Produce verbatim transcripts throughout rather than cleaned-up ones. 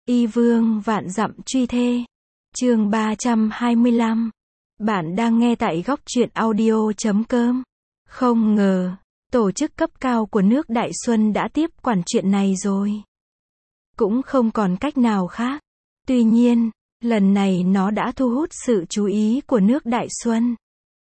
Y vương vạn dặm truy thê. Chương ba trăm hai mươi lăm. Bạn đang nghe tại góc truyện audio chấm com. Không ngờ, tổ chức cấp cao của nước Đại Xuân đã tiếp quản chuyện này rồi. Cũng không còn cách nào khác. Tuy nhiên, lần này nó đã thu hút sự chú ý của nước Đại Xuân.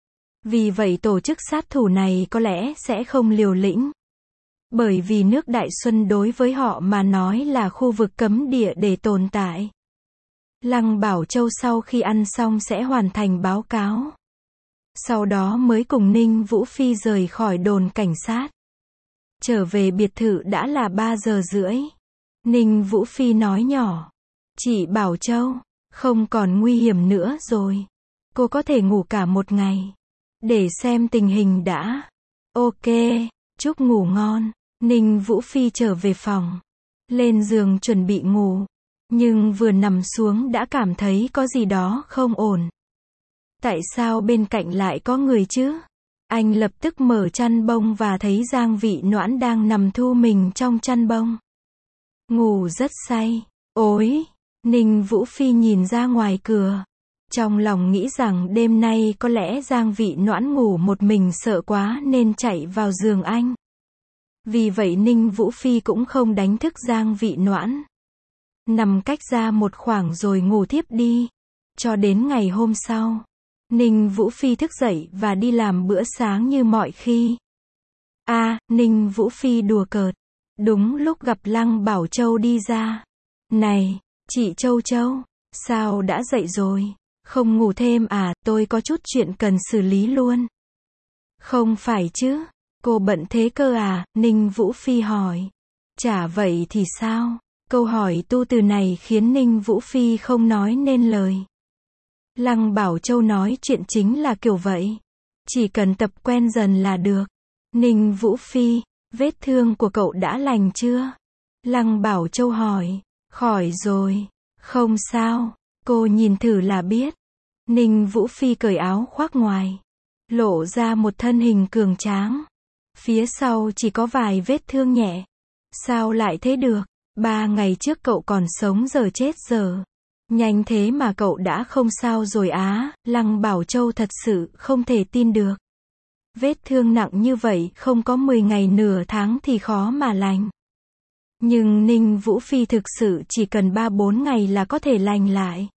Vì vậy tổ chức sát thủ này có lẽ sẽ không liều lĩnh. Bởi vì nước Đại Xuân đối với họ mà nói là khu vực cấm địa để tồn tại. Lăng Bảo Châu sau khi ăn xong sẽ hoàn thành báo cáo. Sau đó mới cùng Ninh Vũ Phi rời khỏi đồn cảnh sát. Trở về biệt thự đã là ba giờ rưỡi. Ninh Vũ Phi nói nhỏ. Chị Bảo Châu, không còn nguy hiểm nữa rồi. Cô có thể ngủ cả một ngày. Để xem tình hình đã. Ok, chúc ngủ ngon. Ninh Vũ Phi trở về phòng. Lên giường chuẩn bị ngủ. Nhưng vừa nằm xuống đã cảm thấy có gì đó không ổn. Tại sao bên cạnh lại có người chứ? Anh lập tức mở chăn bông và thấy Giang Vị Noãn đang nằm thu mình trong chăn bông. Ngủ rất say. Ôi! Ninh Vũ Phi nhìn ra ngoài cửa. Trong lòng nghĩ rằng đêm nay có lẽ Giang Vị Noãn ngủ một mình sợ quá nên chạy vào giường anh. Vì vậy Ninh Vũ Phi cũng không đánh thức Giang Vị Noãn. Nằm cách ra một khoảng rồi ngủ thiếp đi. Cho đến ngày hôm sau, Ninh Vũ Phi thức dậy và đi làm bữa sáng như mọi khi. A, à, Ninh Vũ Phi đùa cợt. Đúng lúc gặp Lăng Bảo Châu đi ra. Này, chị Châu Châu, sao đã dậy rồi? Không ngủ thêm à, tôi có chút chuyện cần xử lý luôn. Không phải chứ, cô bận thế cơ à, Ninh Vũ Phi hỏi. Chả vậy thì sao? Câu hỏi tu từ này khiến Ninh Vũ Phi không nói nên lời. Lăng Bảo Châu nói chuyện chính là kiểu vậy. Chỉ cần tập quen dần là được. Ninh Vũ Phi, vết thương của cậu đã lành chưa? Lăng Bảo Châu hỏi. Khỏi rồi. Không sao. Cô nhìn thử là biết. Ninh Vũ Phi cởi áo khoác ngoài. Lộ ra một thân hình cường tráng. Phía sau chỉ có vài vết thương nhẹ. Sao lại thế được? Ba ngày trước cậu còn sống giờ chết giờ. Nhanh thế mà cậu đã không sao rồi á, Lăng Bảo Châu thật sự không thể tin được. Vết thương nặng như vậy không có mười ngày nửa tháng thì khó mà lành. Nhưng Ninh Vũ Phi thực sự chỉ cần ba bốn ngày là có thể lành lại.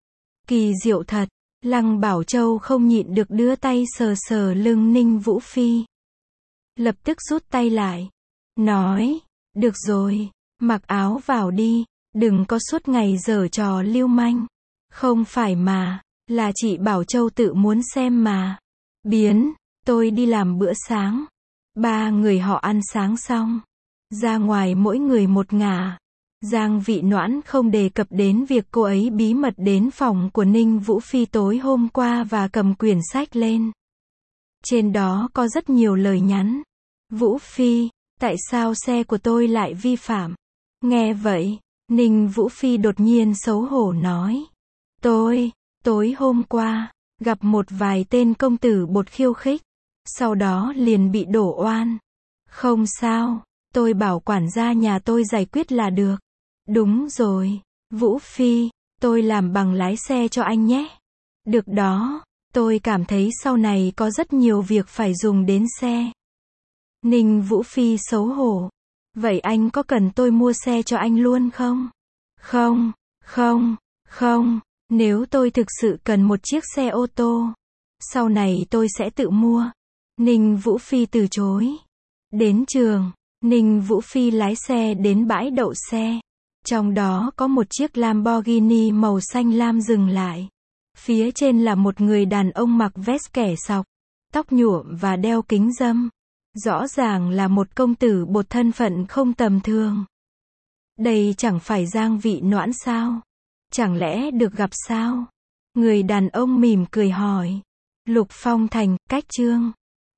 Kỳ diệu thật, Lăng Bảo Châu không nhịn được đưa tay sờ sờ lưng Ninh Vũ Phi. Lập tức rút tay lại. Nói, được rồi. Mặc áo vào đi, đừng có suốt ngày giở trò lưu manh. Không phải mà, là chị Bảo Châu tự muốn xem mà. Biến, tôi đi làm bữa sáng. Ba người họ ăn sáng xong. Ra ngoài mỗi người một ngả. Giang Vị Noãn không đề cập đến việc cô ấy bí mật đến phòng của Ninh Vũ Phi tối hôm qua và cầm quyển sách lên. Trên đó có rất nhiều lời nhắn. Vũ Phi, tại sao xe của tôi lại vi phạm? Nghe vậy, Ninh Vũ Phi đột nhiên xấu hổ nói. Tôi, tối hôm qua, gặp một vài tên công tử bột khiêu khích. Sau đó liền bị đổ oan. Không sao, tôi bảo quản gia nhà tôi giải quyết là được. Đúng rồi, Vũ Phi, tôi làm bằng lái xe cho anh nhé. Được đó, tôi cảm thấy sau này có rất nhiều việc phải dùng đến xe. Ninh Vũ Phi xấu hổ. Vậy anh có cần tôi mua xe cho anh luôn không? Không, không, không, nếu tôi thực sự cần một chiếc xe ô tô, sau này tôi sẽ tự mua. Ninh Vũ Phi từ chối. Đến trường, Ninh Vũ Phi lái xe đến bãi đậu xe. Trong đó có một chiếc Lamborghini màu xanh lam dừng lại. Phía trên là một người đàn ông mặc vest kẻ sọc, tóc nhuộm và đeo kính râm. Rõ ràng là một công tử bột thân phận không tầm thường. Đây chẳng phải Giang Vị Noãn sao? Chẳng lẽ được gặp sao? Người đàn ông mỉm cười hỏi. Lục Phong Thành, cách chương.